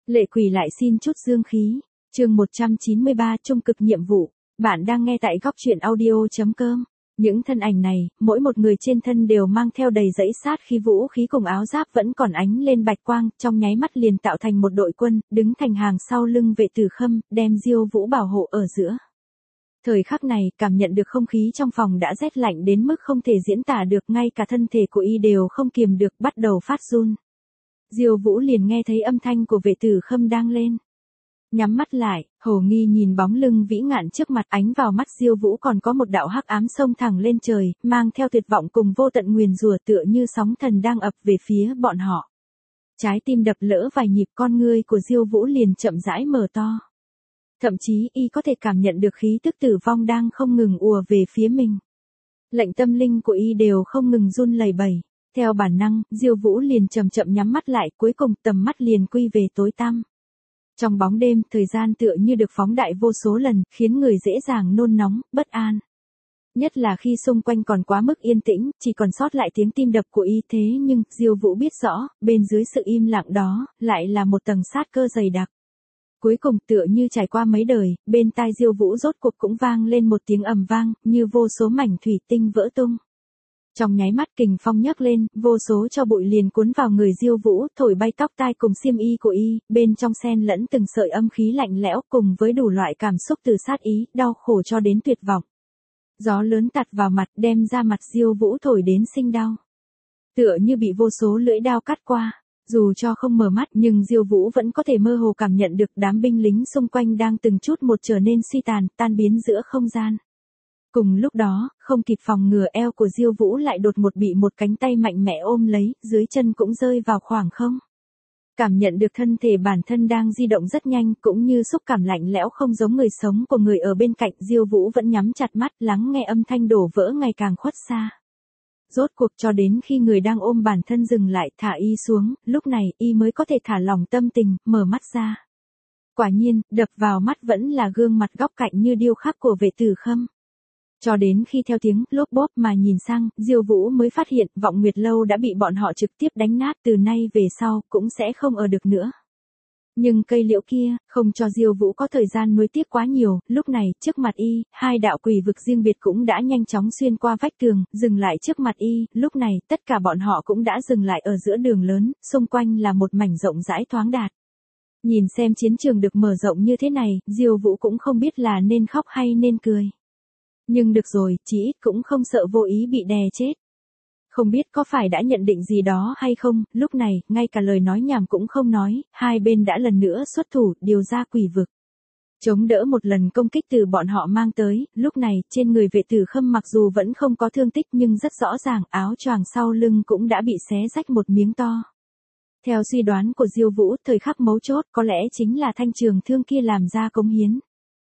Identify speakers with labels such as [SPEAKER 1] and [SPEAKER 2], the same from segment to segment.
[SPEAKER 1] Lệ quỷ lại xin chút dương khí. Chương 193 trung cực nhiệm vụ. Bạn đang nghe tại góc truyện audio.com. Những thân ảnh này, mỗi một người trên thân đều mang theo đầy dẫy sát khí, vũ khí cùng áo giáp vẫn còn ánh lên bạch quang, trong nháy mắt liền tạo thành một đội quân, đứng thành hàng sau lưng Vệ Tử Khâm, đem Diêu Vũ bảo hộ ở giữa. Thời khắc này, cảm nhận được không khí trong phòng đã rét lạnh đến mức không thể diễn tả được, ngay cả thân thể của y đều không kiềm được, bắt đầu phát run. Diêu Vũ liền nghe thấy âm thanh của Vệ Tử Khâm đang lên. Nhắm mắt lại, hồ nghi nhìn bóng lưng vĩ ngạn trước mặt, ánh vào mắt Diêu Vũ còn có một đạo hắc ám xông thẳng lên trời, mang theo tuyệt vọng cùng vô tận nguyền rủa, tựa như sóng thần đang ập về phía bọn họ. Trái tim đập lỡ vài nhịp, con ngươi của Diêu Vũ liền chậm rãi mở to. Thậm chí y có thể cảm nhận được khí tức tử vong đang không ngừng ùa về phía mình. Lệnh tâm linh của y đều không ngừng run lẩy bẩy. Theo bản năng, Diêu Vũ liền chậm chậm nhắm mắt lại, cuối cùng tầm mắt liền quy về tối tăm. Trong bóng đêm, thời gian tựa như được phóng đại vô số lần, khiến người dễ dàng nôn nóng, bất an. Nhất là khi xung quanh còn quá mức yên tĩnh, chỉ còn sót lại tiếng tim đập của y, thế nhưng, Diêu Vũ biết rõ, bên dưới sự im lặng đó, lại là một tầng sát cơ dày đặc. Cuối cùng tựa như trải qua mấy đời, bên tai Diêu Vũ rốt cuộc cũng vang lên một tiếng ầm vang, như vô số mảnh thủy tinh vỡ tung. Trong nháy mắt kình phong nhấc lên, vô số tro bụi liền cuốn vào người Diêu Vũ, thổi bay tóc tai cùng xiêm y của y, bên trong xen lẫn từng sợi âm khí lạnh lẽo cùng với đủ loại cảm xúc từ sát ý, đau khổ cho đến tuyệt vọng. Gió lớn tạt vào mặt, đem ra mặt Diêu Vũ thổi đến sinh đau. Tựa như bị vô số lưỡi dao cắt qua. Dù cho không mở mắt nhưng Diêu Vũ vẫn có thể mơ hồ cảm nhận được đám binh lính xung quanh đang từng chút một trở nên suy tàn, tan biến giữa không gian. Cùng lúc đó, không kịp phòng ngừa, eo của Diêu Vũ lại đột ngột bị một cánh tay mạnh mẽ ôm lấy, dưới chân cũng rơi vào khoảng không. Cảm nhận được thân thể bản thân đang di động rất nhanh, cũng như xúc cảm lạnh lẽo không giống người sống của người ở bên cạnh, Diêu Vũ vẫn nhắm chặt mắt, lắng nghe âm thanh đổ vỡ ngày càng khuất xa. Rốt cuộc cho đến khi người đang ôm bản thân dừng lại, thả y xuống, lúc này y mới có thể thả lỏng tâm tình, mở mắt ra. Quả nhiên, đập vào mắt vẫn là gương mặt góc cạnh như điêu khắc của Vệ Tử Khâm. Cho đến khi theo tiếng lốp bốp mà nhìn sang, Diêu Vũ mới phát hiện Vọng Nguyệt Lâu đã bị bọn họ trực tiếp đánh nát, từ nay về sau cũng sẽ không ở được nữa. Nhưng cây liễu kia, không cho Diêu Vũ có thời gian nuối tiếc quá nhiều, lúc này, trước mặt y, hai đạo quỷ vực riêng biệt cũng đã nhanh chóng xuyên qua vách tường, dừng lại trước mặt y, lúc này, tất cả bọn họ cũng đã dừng lại ở giữa đường lớn, xung quanh là một mảnh rộng rãi thoáng đạt. Nhìn xem chiến trường được mở rộng như thế này, Diêu Vũ cũng không biết là nên khóc hay nên cười. Nhưng được rồi, chỉ ít cũng không sợ vô ý bị đè chết. Không biết có phải đã nhận định gì đó hay không, lúc này, ngay cả lời nói nhảm cũng không nói, hai bên đã lần nữa xuất thủ, điều ra quỷ vực. Chống đỡ một lần công kích từ bọn họ mang tới, lúc này, trên người Vệ Tử Khâm mặc dù vẫn không có thương tích nhưng rất rõ ràng, áo choàng sau lưng cũng đã bị xé rách một miếng to. Theo suy đoán của Diêu Vũ, thời khắc mấu chốt có lẽ chính là thanh trường thương kia làm ra cống hiến.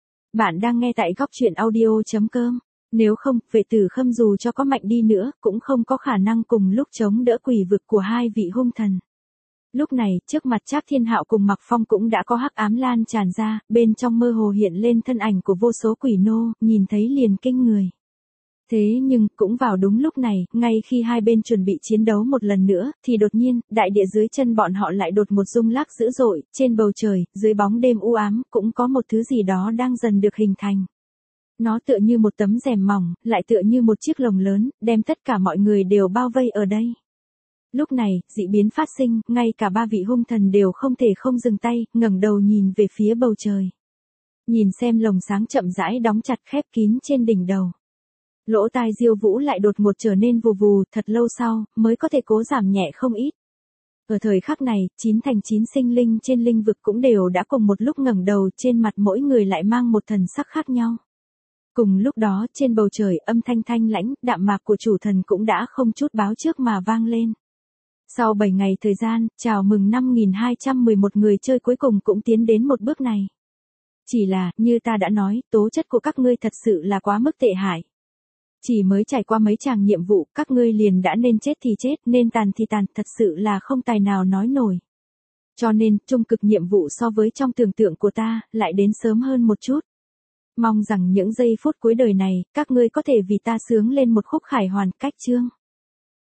[SPEAKER 1] Bạn đang nghe tại góc truyện audio.com. Nếu không, Vệ Tử Khâm dù cho có mạnh đi nữa, cũng không có khả năng cùng lúc chống đỡ quỷ vực của hai vị hung thần. Lúc này, trước mặt Trác Thiên Hạo cùng Mặc Phong cũng đã có hắc ám lan tràn ra, bên trong mơ hồ hiện lên thân ảnh của vô số quỷ nô, nhìn thấy liền kinh người. Thế nhưng, cũng vào đúng lúc này, ngay khi hai bên chuẩn bị chiến đấu một lần nữa, thì đột nhiên, đại địa dưới chân bọn họ lại đột một rung lắc dữ dội, trên bầu trời, dưới bóng đêm u ám, cũng có một thứ gì đó đang dần được hình thành. Nó tựa như một tấm rèm mỏng, lại tựa như một chiếc lồng lớn, đem tất cả mọi người đều bao vây ở đây. Lúc này, dị biến phát sinh, ngay cả ba vị hung thần đều không thể không dừng tay, ngẩng đầu nhìn về phía bầu trời. Nhìn xem lồng sáng chậm rãi đóng chặt khép kín trên đỉnh đầu. Lỗ tai Diêu Vũ lại đột ngột trở nên vù vù, thật lâu sau, mới có thể cố giảm nhẹ không ít. Ở thời khắc này, 9 thành 9 sinh linh trên linh vực cũng đều đã cùng một lúc ngẩng đầu, trên mặt mỗi người lại mang một thần sắc khác nhau. Cùng lúc đó, trên bầu trời, âm thanh thanh lãnh, đạm mạc của chủ thần cũng đã không chút báo trước mà vang lên. Sau 7 ngày thời gian, chào mừng 5211 người chơi cuối cùng cũng tiến đến một bước này. Chỉ là, như ta đã nói, tố chất của các ngươi thật sự là quá mức tệ hại. Chỉ mới trải qua mấy tràng nhiệm vụ, các ngươi liền đã nên chết thì chết, nên tàn thì tàn, thật sự là không tài nào nói nổi. Cho nên, trung cực nhiệm vụ so với trong tưởng tượng của ta, lại đến sớm hơn một chút. Mong rằng những giây phút cuối đời này, các ngươi có thể vì ta sướng lên một khúc khải hoàn cách chương.